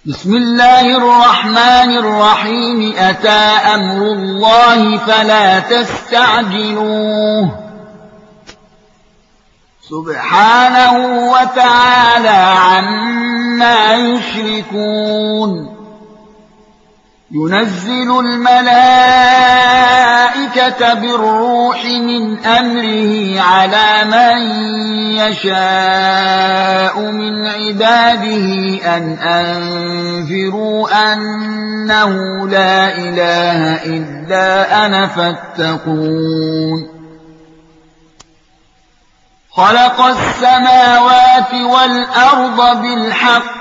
بسم الله الرحمن الرحيم أتى أمر الله فلا تستعجلوه سبحانه وتعالى عما يشركون ينزل الملائكة بالروح من أمره على من يشاء من عباده أن أنذروا أنه لا إله إلا أنا فاتقون خلق السماوات والأرض بالحق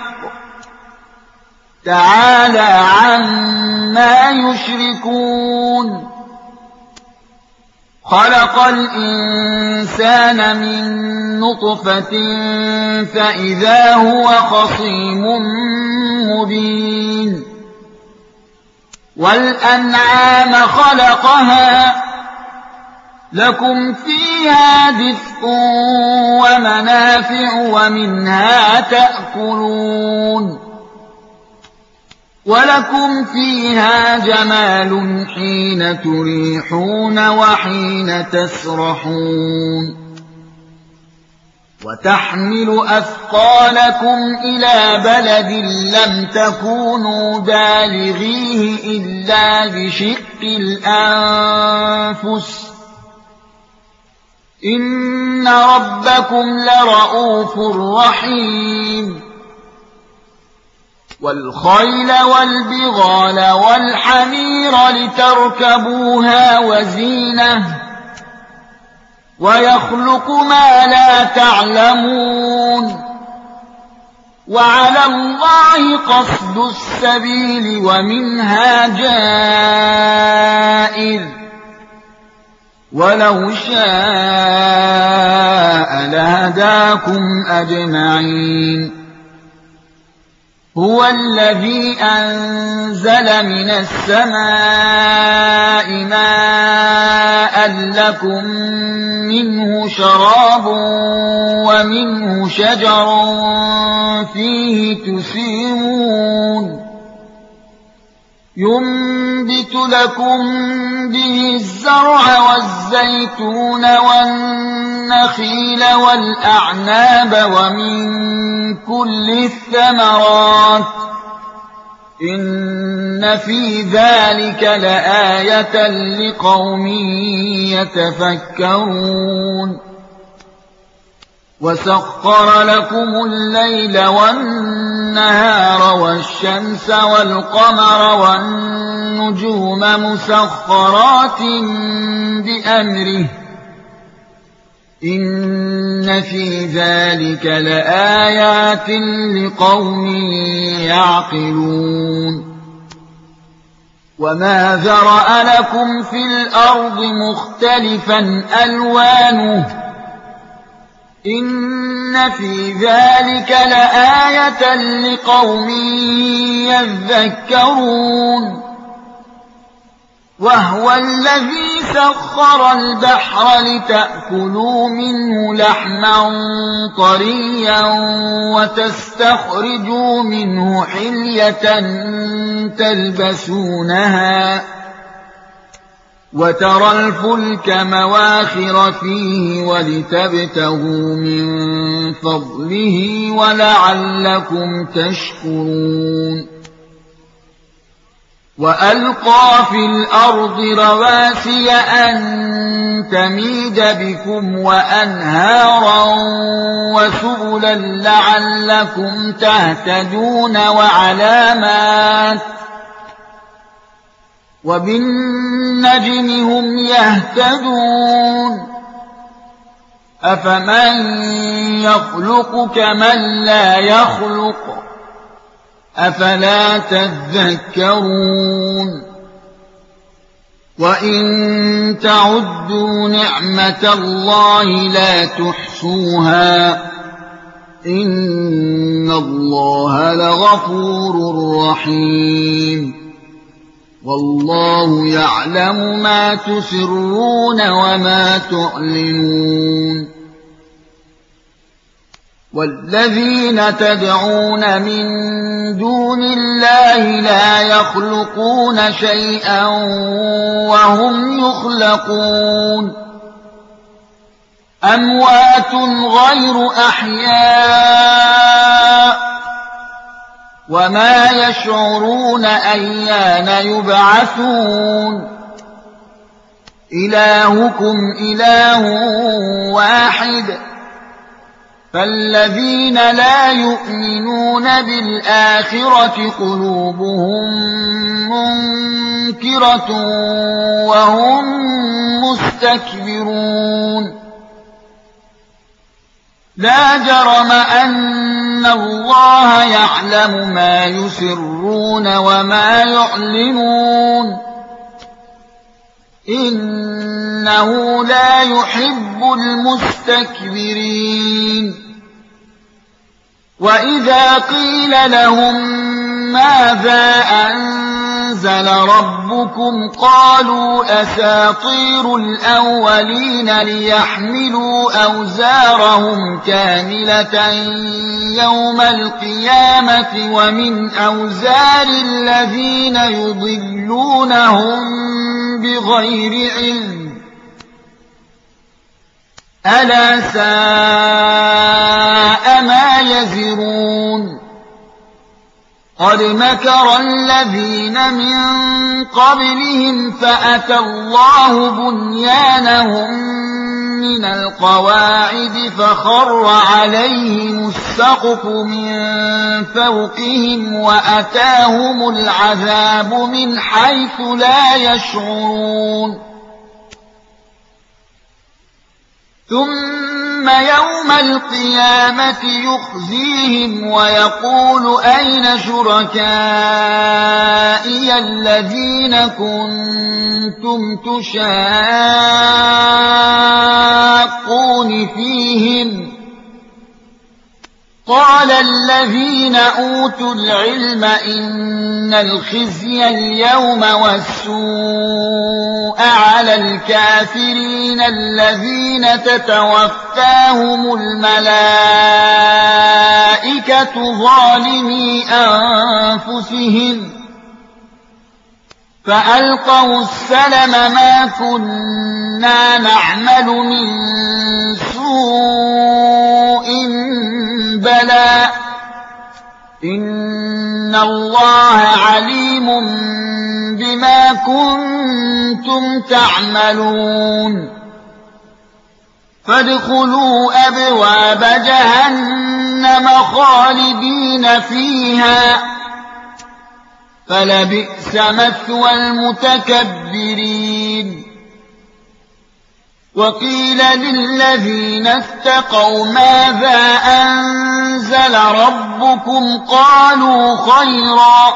تعالى عما يشركون خلق الإنسان من نطفة فإذا هو خصيم مبين والأنعام خلقها لكم فيها دفء ومنافع ومنها تأكلون ولكم فيها جمال حين تريحون وحين تسرحون وتحمل أثقالكم إلى بلد لم تكونوا بالغيه إلا بشق الأنفس إن ربكم لرؤوف رحيم والخيل والبغال والحمير لتركبوها وزينة ويخلق ما لا تعلمون وعلى الله قصد السبيل ومنها جائر ولو شاء لهداكم أجمعين هو الذي أنزل من السماء ماء لكم منه شراب ومنه شجر فيه تسيمون ينبت لكم به الزرع والزيتون والنخيل والأعناب ومن كل الثمرات إن في ذلك لآية لقوم يتفكرون وسخر لكم الليل والنهار والشمس والقمر والنجوم مسخرات بأمره إن في ذلك لآيات لقوم يعقلون وما ذرأ لكم في الأرض مختلفا ألوانه إن في ذلك لآية لقوم يذكرون وهو الذي سخر البحر لتأكلوا منه لحما طريا وتستخرجوا منه حلية تلبسونها وترى الفلك مواخر فيه ولتبتغوا من فضله ولعلكم تشكرون وألقى في الأرض رواسي أن تميد بكم وأنهارا وسبلا لعلكم تهتدون وعلامات وبالنجم هم يهتدون أفمن يخلق كمن لا يخلق أفلا تذكرون وإن تعدوا نعمة الله لا تحصوها إن الله لغفور رحيم والله يعلم ما تسرون وما تعلنون والذين تدعون من دون الله لا يخلقون شيئا وهم يخلقون أموات غير أحياء وما يشعرون أيان يبعثون إلهكم إله واحد فالذين لا يؤمنون بالآخرة قلوبهم منكرة وهم مستكبرون لا جرم أن الله يعلم ما يسرون وما يعلنون إنه لا يحب المستكبرين وإذا قيل لهم ماذا أنزل ربكم قالوا أساطير الأولين ليحملوا أوزارهم كاملة يوم القيامة ومن أوزار الذين يضلونهم بغير علم ألا ساء ما يزرون قد مكر الذين من قبلهم فأتى الله بنيانهم من القواعد فخر عليهم السقف من فوقهم وأتاهم العذاب من حيث لا يشعرون ثم يوم القيامة يخزيهم ويقول أين شركائي الذين كنتم تشاقون فيهم قال الذين أوتوا العلم إن الخزي اليوم والسوء على الكافرين الذين تتوفاهم الملائكة ظالمي أنفسهم فألقوا السلم ما كنا نعمل من سوء بلى إن الله عليم بما كنتم تعملون فادخلوا أبواب جهنم خالدين فيها فلبئس مثوى المتكبرين وقيل للذين اتقوا ماذا أنزل ربكم قالوا خيرا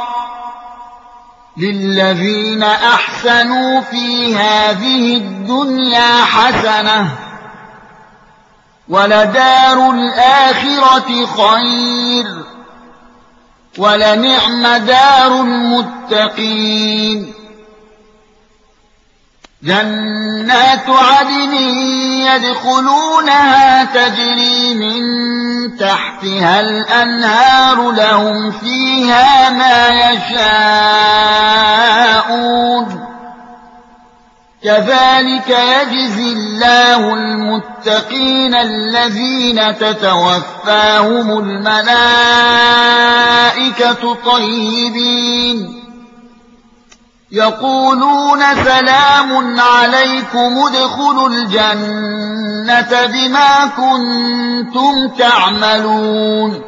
للذين أحسنوا في هذه الدنيا حسنة ولدار الآخرة خير ولنعم دار المتقين جنات عدن يدخلونها تجري من تحتها الأنهار لهم فيها ما يشاءون كذلك يجزي الله المتقين الذين تتوفاهم الملائكة طيبين يقولون سلام عليكم ادخلوا الجنة بما كنتم تعملون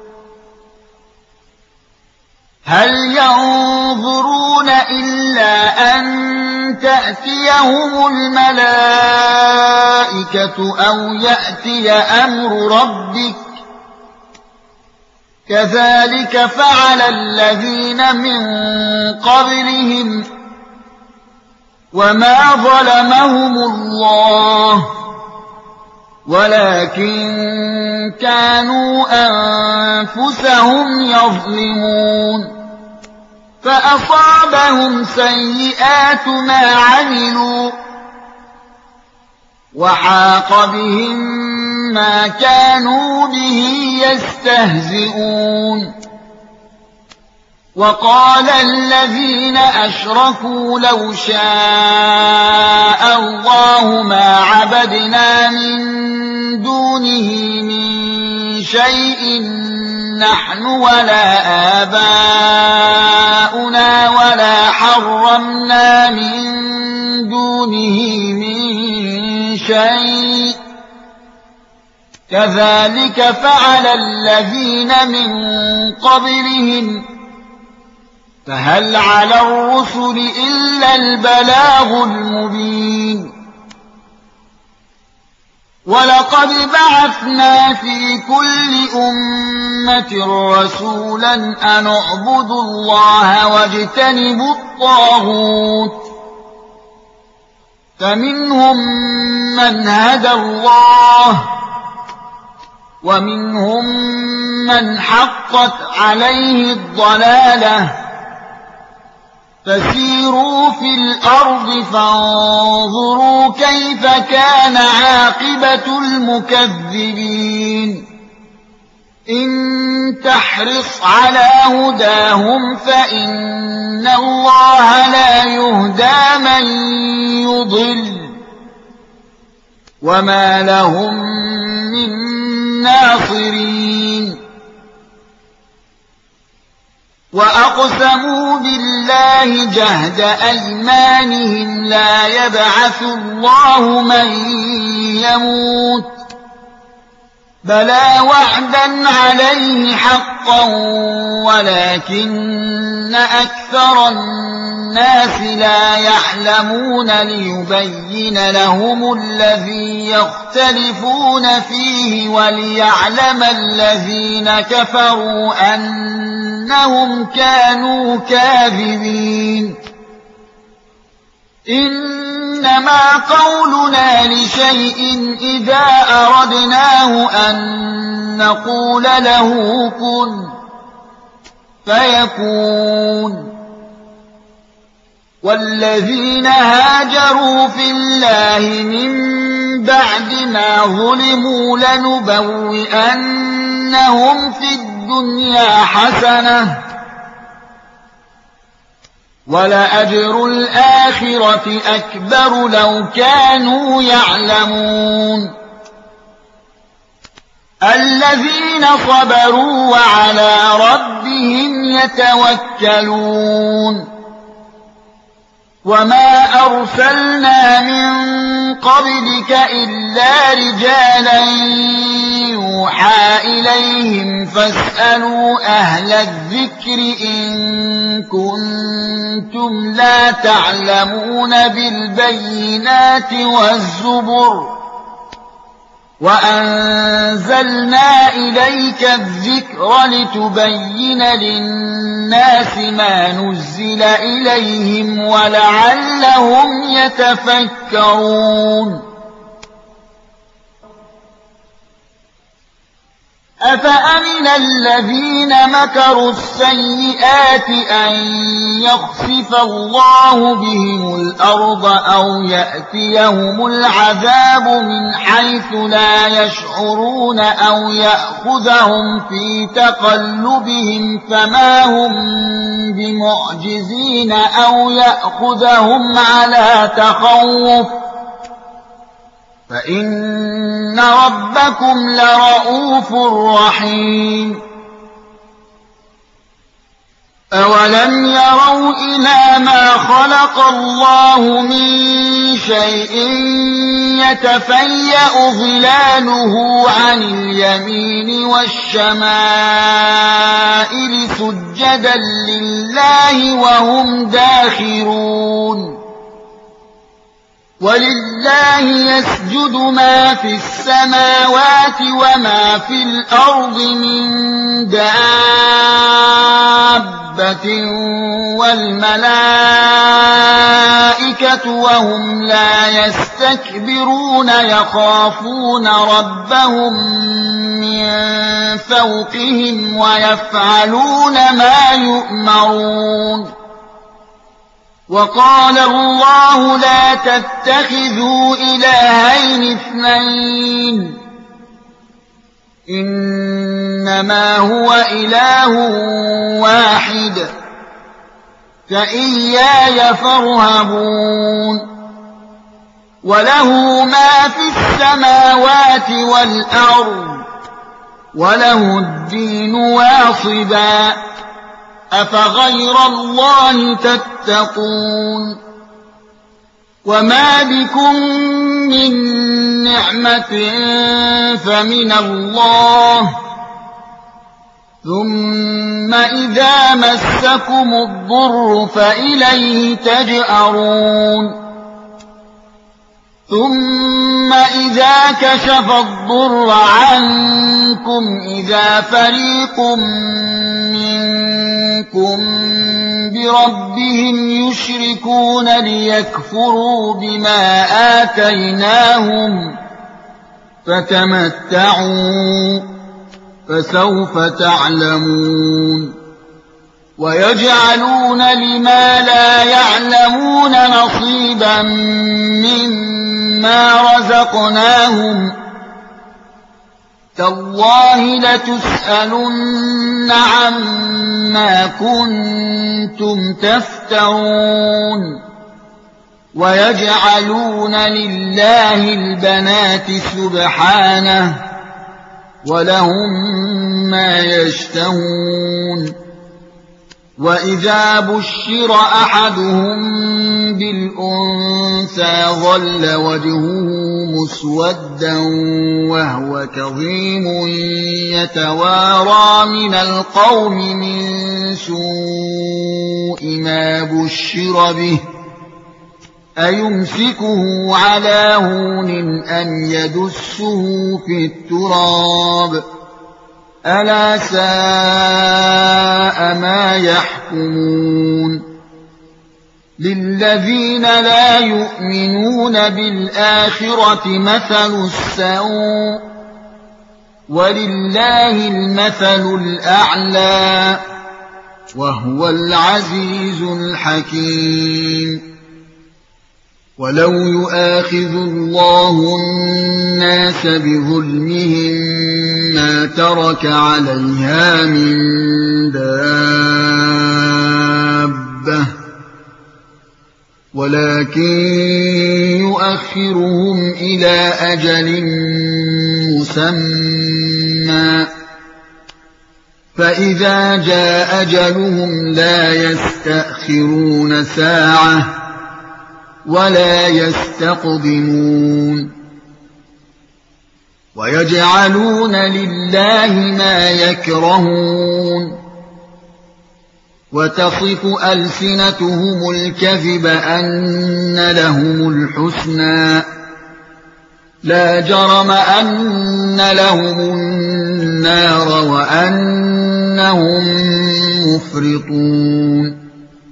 هل ينظرون إلا أن تأتيهم الملائكة أو يأتي أمر ربك كذلك فعل الذين من قبلهم وما ظلمهم الله ولكن كانوا أنفسهم يظلمون فأصابهم سيئات ما عملوا وحاق بهم ما كانوا به يستهزئون وقال الذين أشركوا لو شاء الله ما عبدنا من دونه من شيء نحن ولا آباؤنا ولا حرمنا من دونه من شيء كذلك فعل الذين من قبلهم فهل على الرسل إلا البلاغ المبين ولقد بعثنا في كل أمة رسولا أن اعبدوا الله واجتنبوا الطاغوت فمنهم من هدى الله ومنهم من حقت عليه الضلالة فسيروا في الأرض فانظروا كيف كان عاقبة المكذبين إن تحرص على هداهم فإن الله لا يهدى من يضل وما لهم من ناصرين وأقسموا بالله جهد أيمانهم لا يبعث الله من يموت بلى وعدا عليه حقا ولكن أكثر الناس لا يعلمون ليبين لهم الذي يختلفون فيه وليعلم الذين كفروا أنهم كانوا كاذبين إنما قولنا لشيء إذا أردناه أن نقول له كن فيكون والذين هاجروا في الله من بعد ما ظلموا لنبوئنهم في الدنيا حسنة ولأجر الآخرة أكبر لو كانوا يعلمون الذين صبروا وعلى ربهم يتوكلون وما أرسلنا من قبلك إلا رجالا يوحى إليهم فاسألوا أهل الذكر إن كنتم لا تعلمون بالبينات والزبر وأنزلنا إليك الذكر لتبين للناس ما نزل إليهم ولعلهم يتفكرون أفأمن الذين مكروا السيئات أن يخسف الله بهم الأرض أو يأتيهم العذاب من حيث لا يشعرون أو يأخذهم في تقلبهم فما هم بمعجزين أو يأخذهم على تخوف فإن ربكم لرؤوف رحيم أولم يروا إلى ما خلق الله من شيء يتفيأ ظلاله عن اليمين والشمائل سجدا لله وهم داخرون ولله يسجد ما في السماوات وما في الأرض من دابة والملائكة وهم لا يستكبرون يخافون ربهم من فوقهم ويفعلون ما يؤمرون وقال الله لا تتخذوا إلهين اثنين إنما هو إله واحد فإياي فارهبون وله ما في السماوات والأرض وله الدين واصبا أفغير الله تتقون وما بكم من نعمة فمن الله ثم إذا مسكم الضر فإليه تجأرون ثم إذا كشف الضر عنكم إذا فريق منكم بربهم يشركون ليكفروا بما آتيناهم فتمتعوا فسوف تعلمون ويجعلون لما لا يعلمون نصيبا مما رزقناهم تالله لتسألن عما كنتم تفترون ويجعلون لله البنات سبحانه ولهم ما يشتهون وإذا بشر أحدهم بالأنثى ظل وجهه مسودا وهو كظيم يتوارى من القوم من سوء ما بشر به أيمسكه على هون أم يدسه في التراب ألا ساء ما يحكمون للذين لا يؤمنون بالآخرة مثل السوء ولله المثل الأعلى وهو العزيز الحكيم ولو يؤاخذ الله الناس بظلمهم ما ترك عليها من دابة ولكن يؤخرهم إلى أجل مسمى فإذا جاء أجلهم لا يستأخرون ساعة ولا يستقدمون ويجعلون لله ما يكرهون وتصف ألسنتهم الكذب أن لهم الحسنى لا جرم أن لهم النار وأنهم مفرطون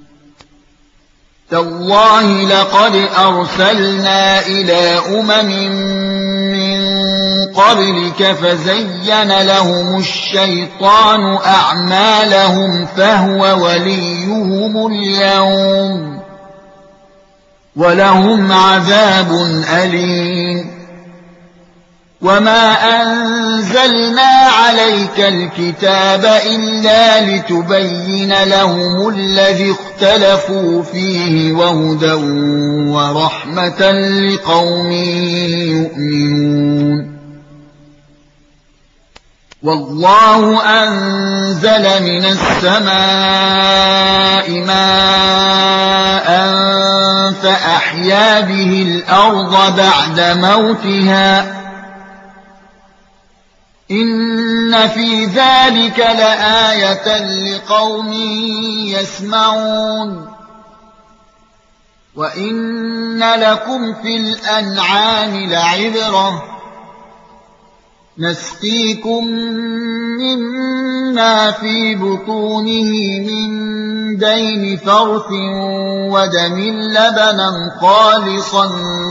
تالله لقد أرسلنا إلى من قبلك فزين لهم الشيطان أعمالهم فهو وليهم اليوم ولهم عذاب أليم وما أنزلنا عليك الكتاب إلا لتبين لهم الذي اختلفوا فيه وهدى ورحمة لقوم يؤمنون والله أنزل من السماء ماء فأحيا به الأرض بعد موتها إن في ذلك لآية لقوم يسمعون وإن لكم في الأنعام لعبرة نسقيكم مما في بطونه من بين فرث ودم لبنا خالصا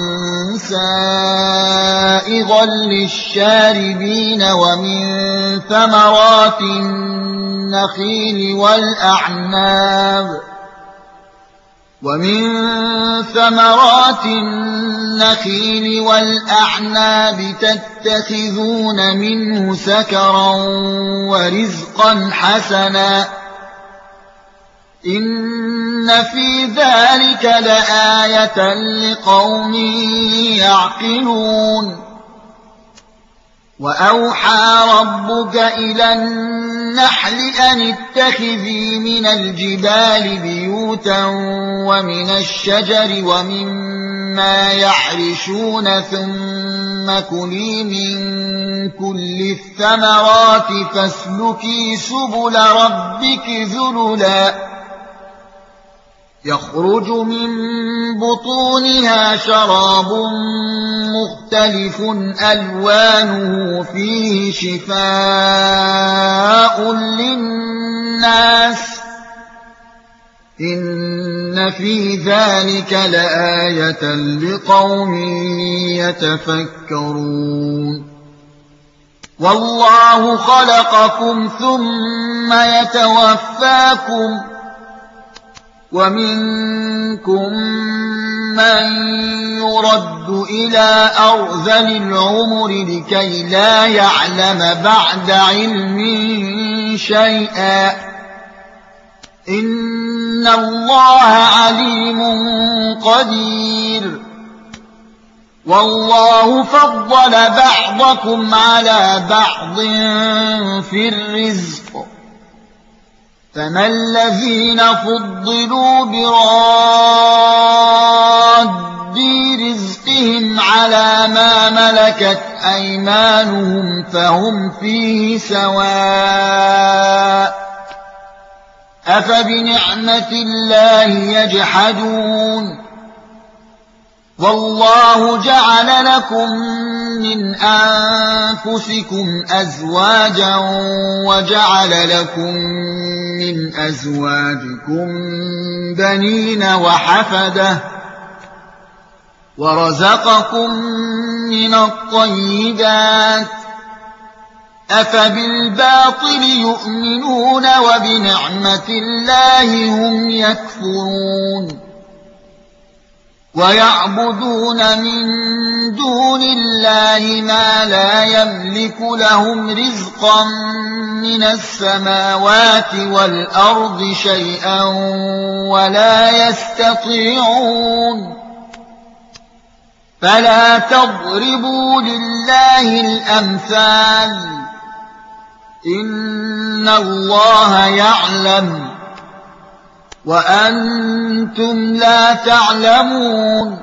سائغا للشاربين ومن ثمرات النخيل والأعناب ومن ثمرات النخيل والأعناب تتخذون منه سكرا ورزقا حسنا إن في ذلك لآية لقوم يعقلون وأوحى ربك إلى النحل أن اتخذي من الجبال بيوتا ومن الشجر ومما يعرشون ثم كلي من كل الثمرات فاسلكي سبل ربك ذللا يخرج من بطونها شراب مختلف ألوانه فيه شفاء للناس إن في ذلك لآية لقوم يتفكرون والله خلقكم ثم يتوفاكم ومنكم من يرد إلى أرذل العمر لكي لا يعلم بعد علم شيئا إن الله عليم قدير والله فضل بعضكم على بعض في الرزق فما الذين فضلوا براد رزقهم على ما ملكت أيمانهم فهم فيه سواء أفبنعمة الله يجحدون والله جعل لكم من أنفسكم أزواجا وجعل لكم من أزواجكم بنين وحفدة ورزقكم من الطيبات أفبالباطل يؤمنون وبنعمة الله هم يكفرون ويعبدون من دون الله ما لا يملك لهم رزقا من السماوات والأرض شيئا ولا يستطيعون فلا تضربوا لله الأمثال إن الله يعلم وأنتم لا تعلمون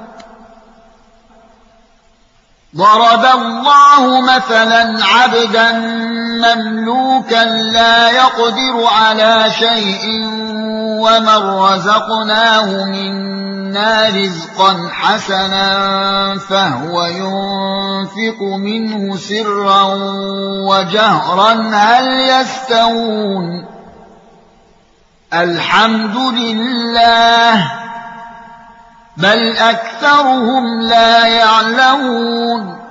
ضرب الله مثلا عبدا مملوكا لا يقدر على شيء ومن رزقناه منا رزقا حسنا فهو ينفق منه سرا وجهرا هل يستوون الحمد لله بل أكثرهم لا يعلمون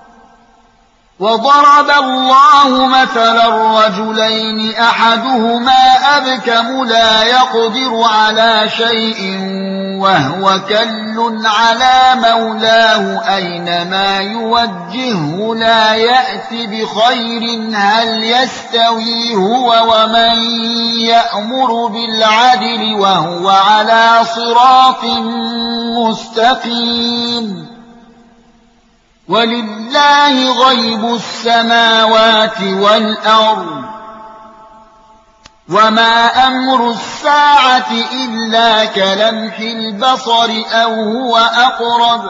وضرب الله مثلا رجلين أحدهما أبكم لا يقدر على شيء وهو كل على مولاه أينما يوجهه لا يأتي بخير هل يستوي هو ومن يأمر بالعدل وهو على صراط مستقيم ولله غيب السماوات والأرض وما أمر الساعة إلا كلمح البصر أو هو أقرب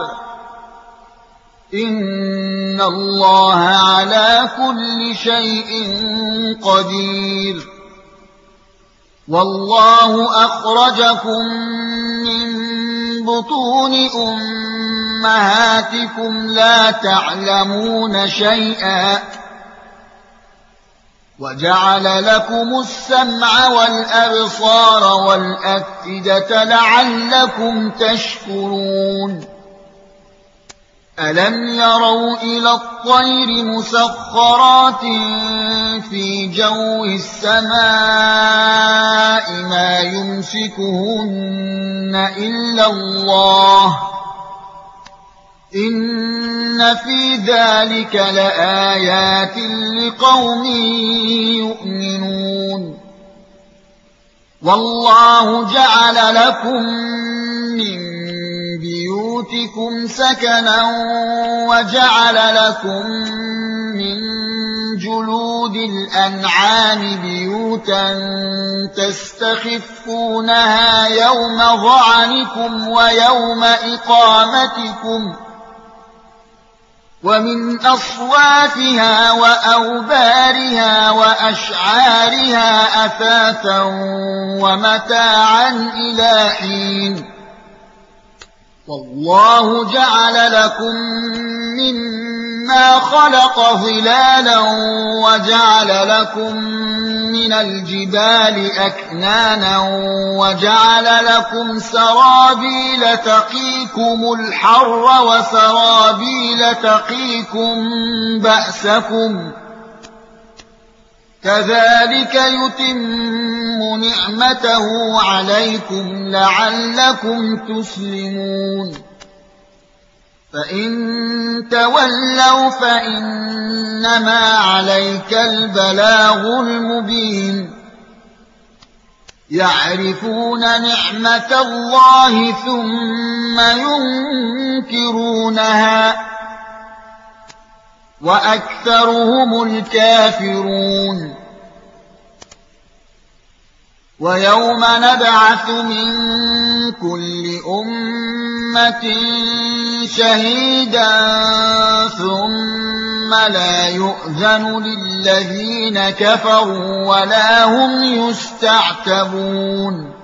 إن الله على كل شيء قدير والله أخرجكم من بطون أمهاتكم لا تعلمون شيئا وجعل لكم السمع والأبصار والأفئدة لعلكم تشكرون ألم يروا إلى الطير مسخرات في جو السماء ما يمسكهن إلا الله إن في ذلك لآيات لقوم يؤمنون والله جعل لكم من بيوتكم سكنا وجعل لكم من جلود الأنعام بيوتا تستخفونها يوم ظعنكم ويوم إقامتكم ومن أصوافها وأوبارها وأشعارها أثاثا ومتاعا إلى حين والله جعل لكم مما خلق ظلالا وجعل لكم من الجبال أكنانا وجعل لكم سرابيل تقيكم الحر وسرابيل تقيكم بأسكم كذلك يتم نعمته عليكم لعلكم تسلمون فإن تولوا فإنما عليك البلاغ المبين يعرفون نعمة الله ثم ينكرونها وأكثرهم الكافرون ويوم نبعث من كل أمة شهيدا ثم لا يؤذن للذين كفروا ولا هم يستعتبون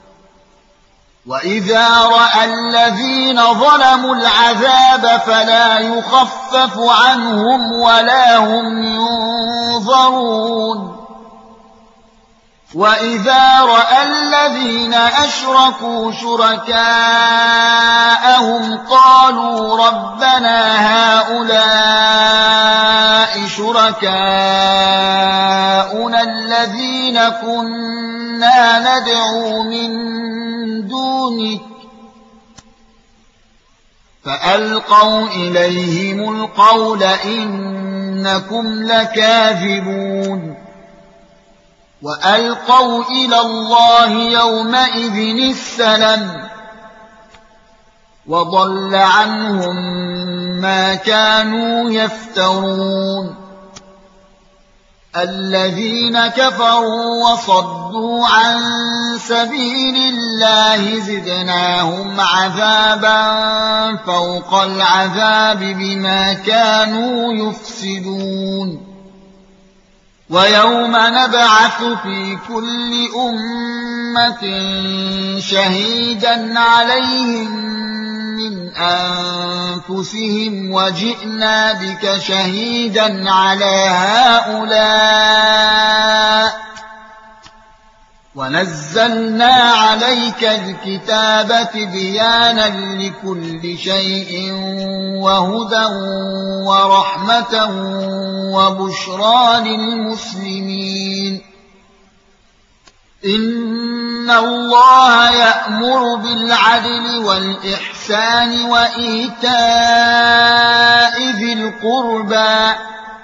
وإذا رأى الذين ظلموا العذاب فلا يخفف عنهم ولا هم ينظرون وإذا رأى الذين أشركوا شركاءهم قالوا ربنا هؤلاء شركاؤنا الذين كنا ندعو من دونك فألقوا إليهم القول إنكم لكاذبون وألقوا إلى الله يومئذ السلم وضل عنهم ما كانوا يفترون الذين كفروا وصدوا عن سبيل الله زدناهم عذابا فوق العذاب بما كانوا يفسدون ويوم نبعث في كل أمة شهيدا عليهم من أنفسهم وجئنا بك شهيدا على هؤلاء ونزلنا عليك الكتاب تبيانا لكل شيء وهدى ورحمة وبشرى للمسلمين إن الله يأمر بالعدل والإحسان وإيتاء ذي القربى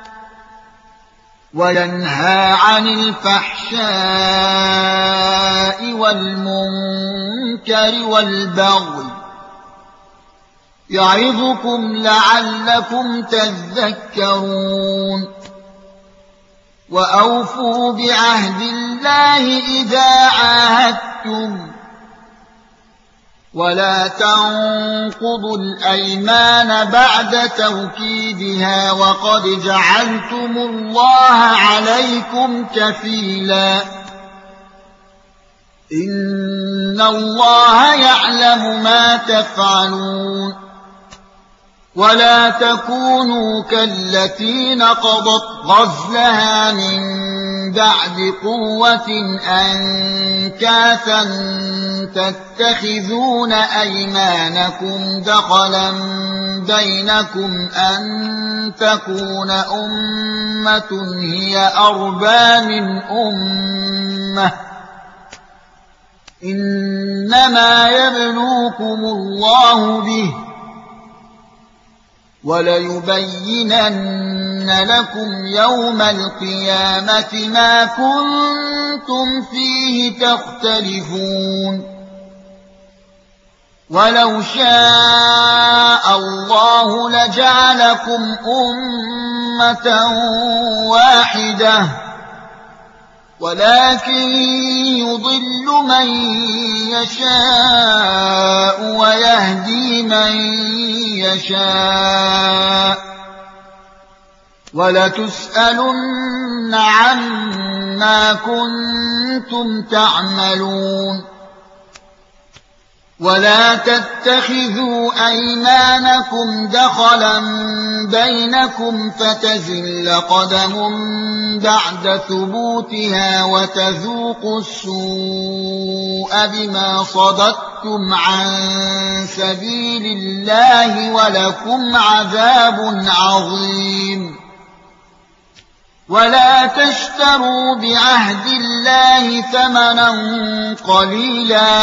وينهى عن الفحشاء والمنكر والبغي يعظكم لعلكم تذكرون وأوفوا بعهد الله إذا عاهدتم ولا تنقضوا الأيمان بعد توكيدها وقد جعلتم الله عليكم كفيلا إن الله يعلم ما تفعلون ولا تكونوا كالتي نقضت غزلها من بعد قوة أنكاثا تتخذون أيمانكم دخلا بينكم أن تكون أمة هي أربى من أمة إنما يبلوكم الله به وليبينن لكم يوم القيامة ما كنتم فيه تختلفون ولو شاء الله لجعلكم أمة واحدة ولكن يضل من يشاء ويهدي من يشاء ولتسألن عما كنتم تعملون ولا تتخذوا أيمانكم دخلا بينكم فتزل قدم بعد ثبوتها وتذوقوا السوء بما صددتم عن سبيل الله ولكم عذاب عظيم ولا تشتروا بعهد الله ثمنا قليلا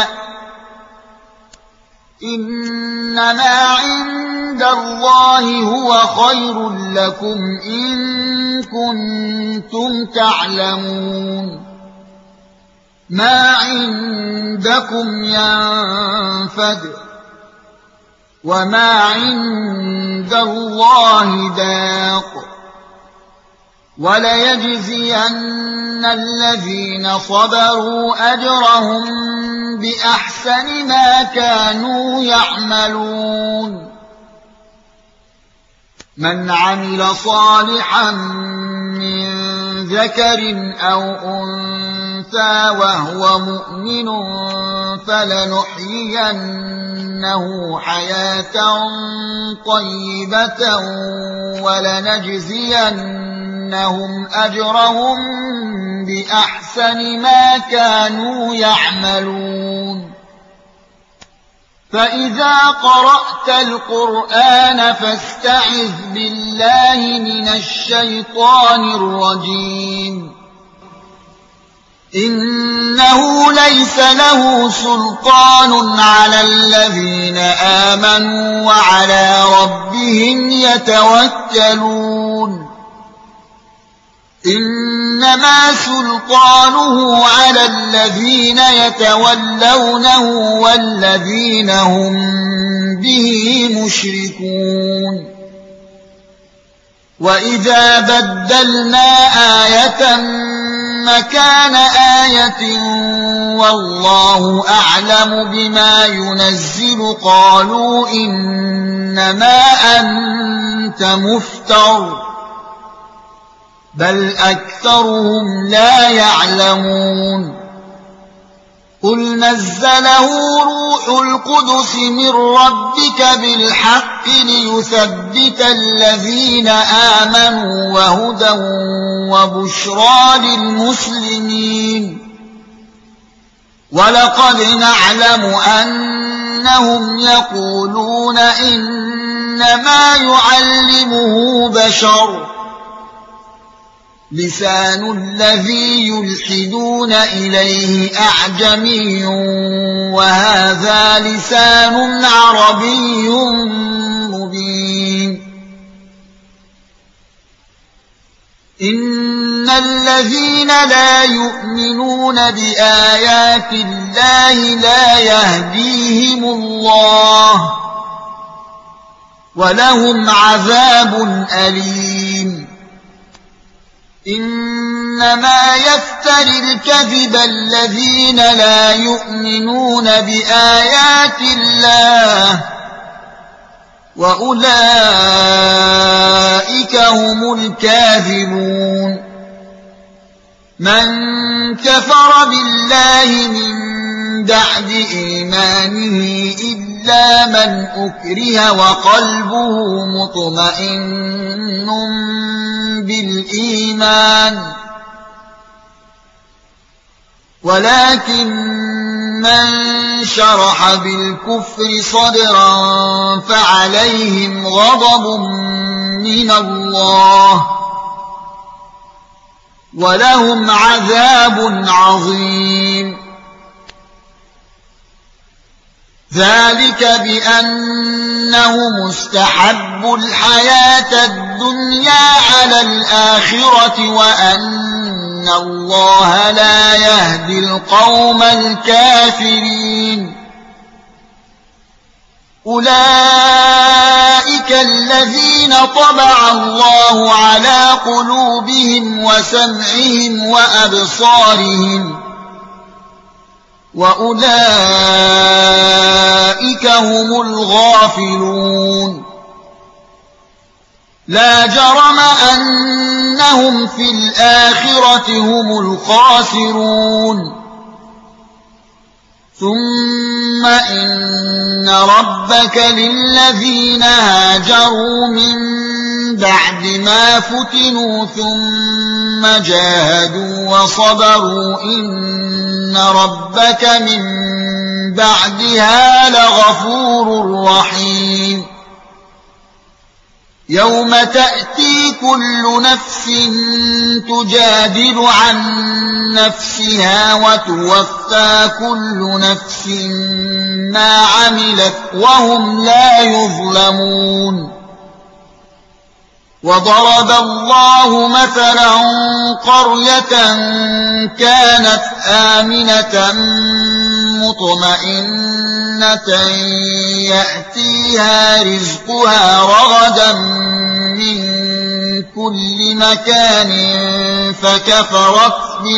إنما عند الله هو خير لكم إن كنتم تعلمون ما عندكم ينفد وما عند الله باق وليجزين الذين صبروا أجرهم بأحسن ما كانوا يعملون من عمل صالحا من ذكر أو أنثى وهو مؤمن فلنحيينه حياة طيبة ولنجزينهم أجرهم بأحسن ما كانوا يعملون فإذا قرأت القرآن فاستعذ بالله من الشيطان الرجيم إنه ليس له سلطان على الذين آمنوا وعلى ربهم يتوكلون إنما سلطانه على الذين يتولونه والذين هم به مشركون وإذا بدلنا آية مكان آية والله أعلم بما ينزل قالوا إنما أنت مفتر بل أكثرهم لا يعلمون قل نزله روح القدس من ربك بالحق ليثبت الذين آمنوا وهدى وبشرى للمسلمين ولقد نعلم أنهم يقولون إنما يعلمه بشر لسان الذي يلحدون إليه أعجمي وهذا لسان عربي مبين إن الذين لا يؤمنون بآيات الله لا يهديهم الله ولهم عذاب أليم إنما يفتري الكذب الذين لا يؤمنون بآيات الله وأولئك هم الكاذبون من كفر بالله من بعد إيمانه إلا إلا من أكره وقلبه مطمئن بالإيمان ولكن من شرح بالكفر صدرا فعليهم غضب من الله ولهم عذاب عظيم ذلك بأنهم استحبوا الحياة الدنيا على الآخرة وأن الله لا يهدي القوم الكافرين أولئك الذين طبع الله على قلوبهم وسمعهم وأبصارهم وأولئك هم الغافلون لا جرم أنهم في الآخرة هم الخاسرون ثم إن ربك للذين هاجروا من بعد ما فتنوا ثم جاهدوا وصبروا إن ربك من بعدها لغفور رحيم يوم تأتي كل نفس تجادل عن نفسها وتوفى كل نفس ما عملت وهم لا يظلمون وضرب الله مثلا قرية كانت آمنة مطمئنة يأتيها رزقها رغدا من كل مكان فكفرت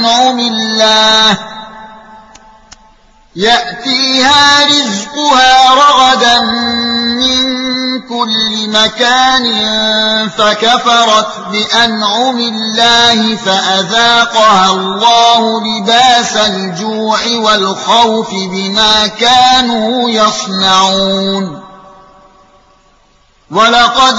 بأنعم الله فأذاقها الله لباس الجوع والخوف بما كانوا يصنعون ولقد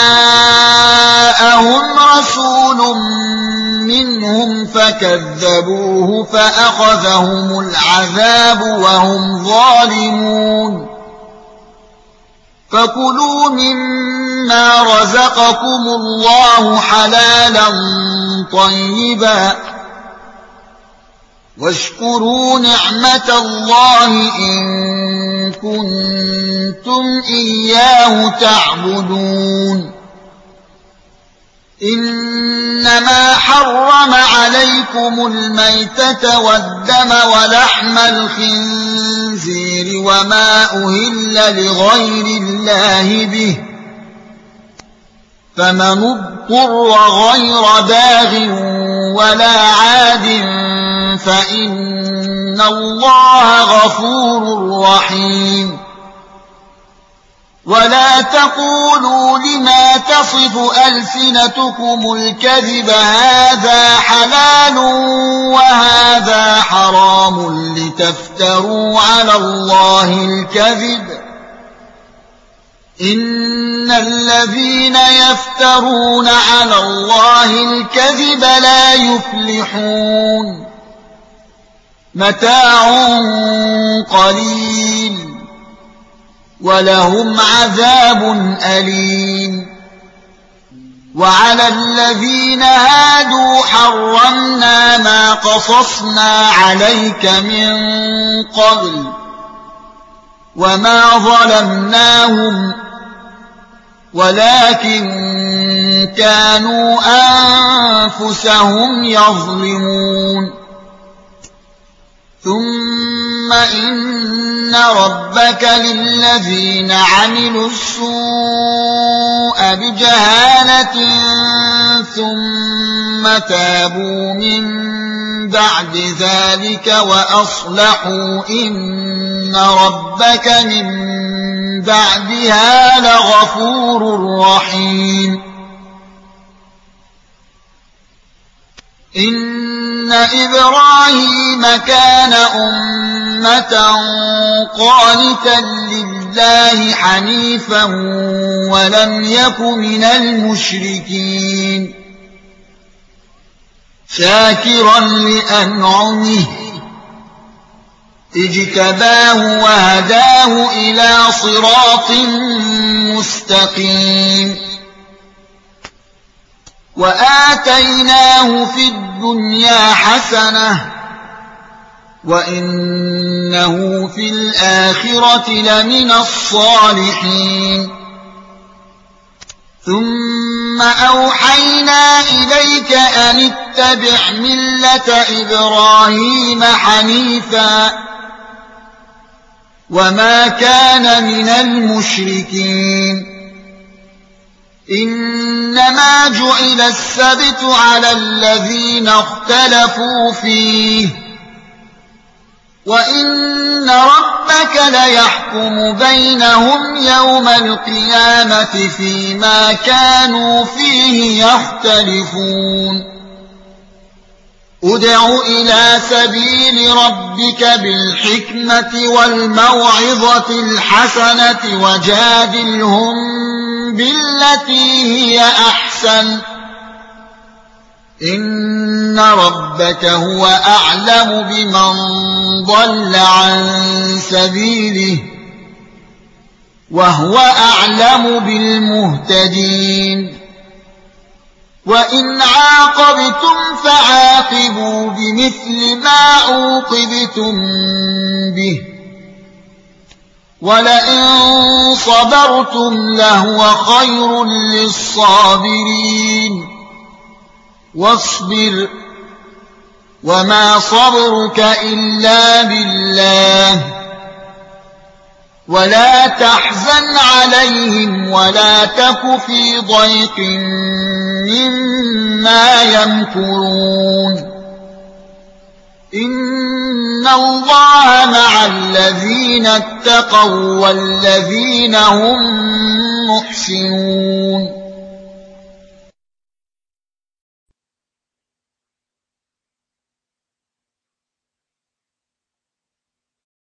جاءهم رسول منهم فكذبوه فأخذهم العذاب وهم ظالمون فكلوا مما رزقكم الله حلالا طيبا واشكروا نعمة الله إن كنتم إياه تعبدون إنما حرم عليكم الميتة والدم ولحم الخنزير وما أهل لغير الله به فمن اضطر غير باغ ولا عاد فإن الله غفور رحيم ولا تقولوا لما تصف ألسنتكم الكذب هذا حلال وهذا حرام لتفتروا على الله الكذب إن الذين يفترون على الله الكذب لا يفلحون متاع قليل ولهم عذاب أليم وعلى الذين هادوا حرمنا ما قصصنا عليك من قبل وما ظلمناهم ولكن كانوا أنفسهم يظلمون ثم إن ربك للذين عملوا السوء بجهالة ثم تابوا من بعد ذلك وأصلحوا إن ربك من بعدها لغفور رحيم إن إبراهيم كان أمة قانتا لله حنيفا ولم يك من المشركين شاكرا لأنعمه اجتباه وهداه إلى صراط مستقيم وآتيناه في الدنيا حسنة وإنه في الآخرة لمن الصالحين ثم أوحينا إليك أن اتبع ملة إبراهيم حنيفا وما كان من المشركين إنما جعل السبت على الذين اختلفوا فيه وإن ربك ليحكم بينهم يوم القيامة فيما كانوا فيه يختلفون ادع إلى سبيل ربك بالحكمة والموعظة الحسنة وجادلهم بالتي هي أحسن إن ربك هو أعلم بمن ضل عن سبيله وهو أعلم بالمهتدين وإن عاقبتم فعاقبوا بمثل ما عوقبتم به ولئن صبرتم لهو خير للصابرين واصبر وما صبرك إلا بالله ولا تحزن عليهم ولا تك في ضيق مما يمكرون إن الله مع الذين اتقوا والذين هم محسنون